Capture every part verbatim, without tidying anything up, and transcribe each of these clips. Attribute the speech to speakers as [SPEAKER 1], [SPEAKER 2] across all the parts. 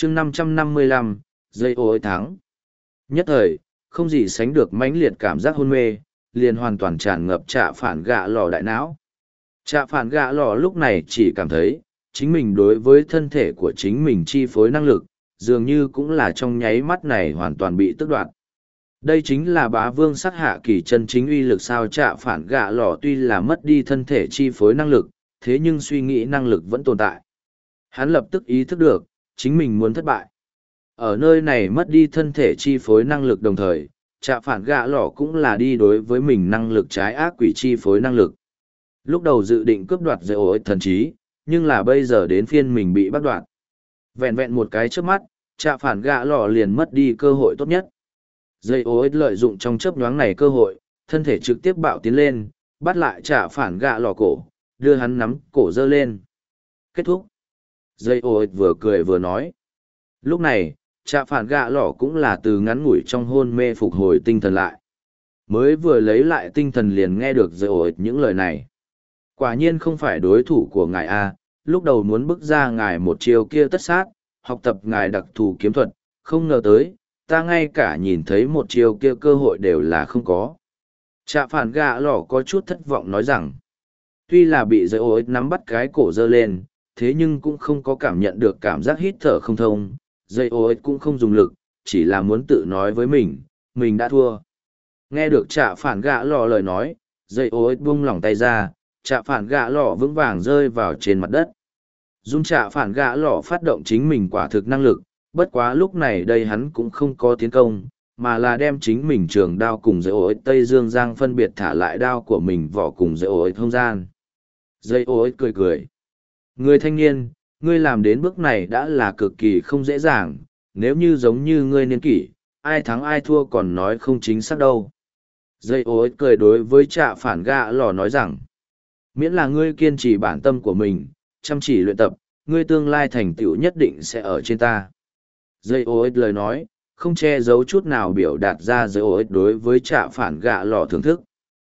[SPEAKER 1] chương năm trăm năm mươi lăm, dây ô ơi thắng. Nhất thời, không gì sánh được mãnh liệt cảm giác hôn mê, liền hoàn toàn tràn ngập trạ phản gạ lò đại não. Trạ phản gạ lò lúc này chỉ cảm thấy, chính mình đối với thân thể của chính mình chi phối năng lực, dường như cũng là trong nháy mắt này hoàn toàn bị tước đoạt. Đây chính là bá vương sắc hạ kỳ chân chính uy lực sao. Trạ phản gạ lò tuy là mất đi thân thể chi phối năng lực, thế nhưng suy nghĩ năng lực vẫn tồn tại. Hắn lập tức ý thức được, chính mình muốn thất bại. Ở nơi này mất đi thân thể chi phối năng lực đồng thời, trạ phản gạ lò cũng là đi đối với mình năng lực trái ác quỷ chi phối năng lực. Lúc đầu dự định cướp đoạt dây ối thần trí, nhưng là bây giờ đến phiên mình bị bắt đoạt. Vẹn vẹn một cái trước mắt, trạ phản gạ lò liền mất đi cơ hội tốt nhất. Dây ối lợi dụng trong chớp nhoáng này cơ hội, thân thể trực tiếp bạo tiến lên, bắt lại trạ phản gạ lò cổ, đưa hắn nắm cổ giơ lên. Kết thúc. Dây ối vừa cười vừa nói. Lúc này, trạ phản gạ lò cũng là từ ngắn ngủi trong hôn mê phục hồi tinh thần lại. Mới vừa lấy lại tinh thần liền nghe được dây ối những lời này. Quả nhiên không phải đối thủ của ngài A, lúc đầu muốn bức ra ngài một chiều kia tất sát, học tập ngài đặc thù kiếm thuật, không ngờ tới, ta ngay cả nhìn thấy một chiều kia cơ hội đều là không có. Trạ phản gạ lò có chút thất vọng nói rằng, tuy là bị dây ối nắm bắt cái cổ dơ lên, thế nhưng cũng không có cảm nhận được cảm giác hít thở không thông, dây ối cũng không dùng lực, chỉ là muốn tự nói với mình, mình đã thua. Nghe được trạ phản gạ lò lời nói, dây ối buông lỏng tay ra, trạ phản gạ lò vững vàng rơi vào trên mặt đất. Dung trạ phản gạ lò phát động chính mình quả thực năng lực, bất quá lúc này đây hắn cũng không có tiến công, mà là đem chính mình trường đao cùng dây ối Tây Dương Giang phân biệt thả lại đao của mình vỏ cùng dây ối không gian. Dây ối cười cười. Người thanh niên, ngươi làm đến bước này đã là cực kỳ không dễ dàng, nếu như giống như ngươi niên kỷ, ai thắng ai thua còn nói không chính xác đâu. Dây ối cười đối với trạ phản gạ lò nói rằng, miễn là ngươi kiên trì bản tâm của mình, chăm chỉ luyện tập, ngươi tương lai thành tựu nhất định sẽ ở trên ta. Dây ối lời nói, không che giấu chút nào biểu đạt ra dây ối đối với trạ phản gạ lò thưởng thức.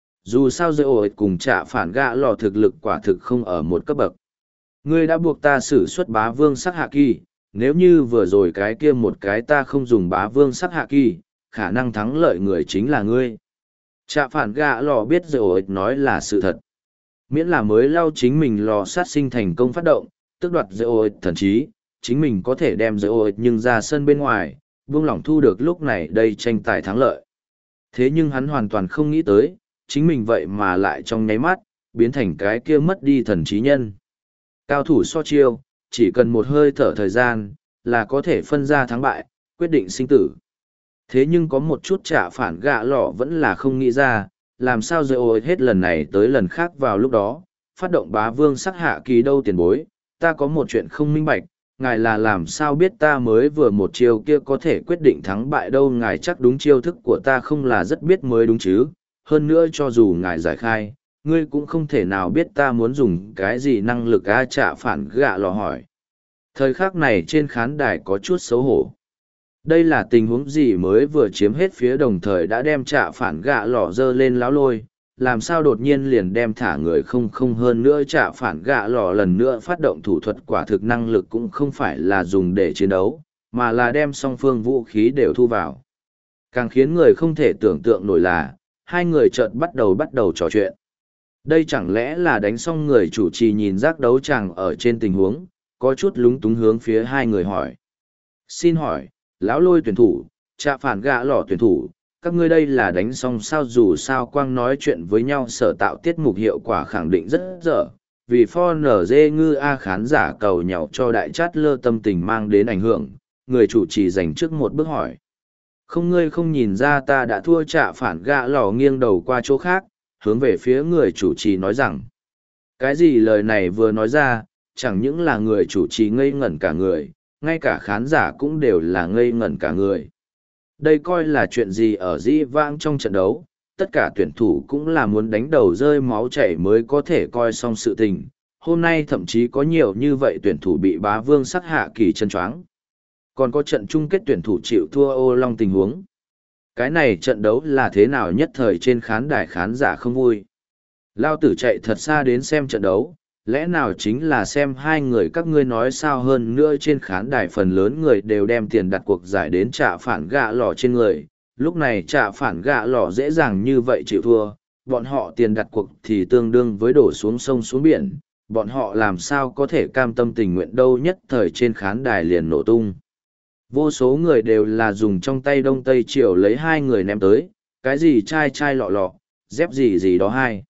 [SPEAKER 1] Dù sao dây ối cùng trạ phản gạ lò thực lực quả thực không ở một cấp bậc. Ngươi đã buộc ta sử xuất bá vương sắc hạ kỳ, nếu như vừa rồi cái kia một cái ta không dùng bá vương sắc hạ kỳ, khả năng thắng lợi người chính là ngươi. Trạ phản gạ lò biết dây ối nói là sự thật. Miễn là mới lau chính mình lò sát sinh thành công phát động, tức đoạt dây ối thần trí, chính mình có thể đem dây ối nhưng ra sân bên ngoài, buông lỏng thu được lúc này đây tranh tài thắng lợi. Thế nhưng hắn hoàn toàn không nghĩ tới, chính mình vậy mà lại trong nháy mắt, biến thành cái kia mất đi thần trí nhân. Cao thủ so chiêu, chỉ cần một hơi thở thời gian, là có thể phân ra thắng bại, quyết định sinh tử. Thế nhưng có một chút trả phản gạ lọ vẫn là không nghĩ ra, làm sao dây ôi hết lần này tới lần khác vào lúc đó, phát động bá vương sắc hạ kỳ đâu tiền bối, ta có một chuyện không minh bạch, ngài là làm sao biết ta mới vừa một chiêu kia có thể quyết định thắng bại đâu, ngài chắc đúng chiêu thức của ta không là rất biết mới đúng chứ, hơn nữa cho dù ngài giải khai, ngươi cũng không thể nào biết ta muốn dùng cái gì năng lực a trả phản gạ lò hỏi. Thời khắc này trên khán đài có chút xấu hổ. Đây là tình huống gì mới vừa chiếm hết phía đồng thời đã đem trả phản gạ lò dơ lên láo lôi, làm sao đột nhiên liền đem thả người không không hơn nữa trả phản gạ lò lần nữa phát động thủ thuật, quả thực năng lực cũng không phải là dùng để chiến đấu, mà là đem song phương vũ khí đều thu vào. Càng khiến người không thể tưởng tượng nổi là, hai người chợt bắt đầu bắt đầu trò chuyện. Đây chẳng lẽ là đánh xong người chủ trì nhìn giác đấu chàng ở trên tình huống, có chút lúng túng hướng phía hai người hỏi. Xin hỏi, lão lôi tuyển thủ, trạ phản gạ lò tuyển thủ, các ngươi đây là đánh xong sao? Dù sao quang nói chuyện với nhau sở tạo tiết mục hiệu quả khẳng định rất dở, vì pho nở dê ngư a khán giả cầu nhậu cho đại chát lơ tâm tình mang đến ảnh hưởng, người chủ trì dành trước một bước hỏi. Không, ngươi không nhìn ra ta đã thua? Trạ phản gạ lò nghiêng đầu qua chỗ khác, hướng về phía người chủ trì nói rằng. Cái gì? Lời này vừa nói ra, chẳng những là người chủ trì ngây ngẩn cả người, ngay cả khán giả cũng đều là ngây ngẩn cả người. Đây coi là chuyện gì ở dĩ vãng trong trận đấu, tất cả tuyển thủ cũng là muốn đánh đầu rơi máu chảy mới có thể coi xong sự tình. Hôm nay thậm chí có nhiều như vậy tuyển thủ bị bá vương sắc hạ kỳ chân choáng. Còn có trận chung kết tuyển thủ chịu thua ô long tình huống. Cái này trận đấu là thế nào? Nhất thời trên khán đài khán giả không vui. Lao tử chạy thật xa đến xem trận đấu, lẽ nào chính là xem hai người các ngươi nói sao? Hơn nữa trên khán đài phần lớn người đều đem tiền đặt cuộc giải đến trả phản gạ lò trên người, lúc này trả phản gạ lò dễ dàng như vậy chịu thua, bọn họ tiền đặt cuộc thì tương đương với đổ xuống sông xuống biển, bọn họ làm sao có thể cam tâm tình nguyện đâu. Nhất thời trên khán đài liền nổ tung. Vô số người đều là dùng trong tay đông tây triều lấy hai người ném tới, cái gì chai chai lọ lọ, dép gì gì đó hai.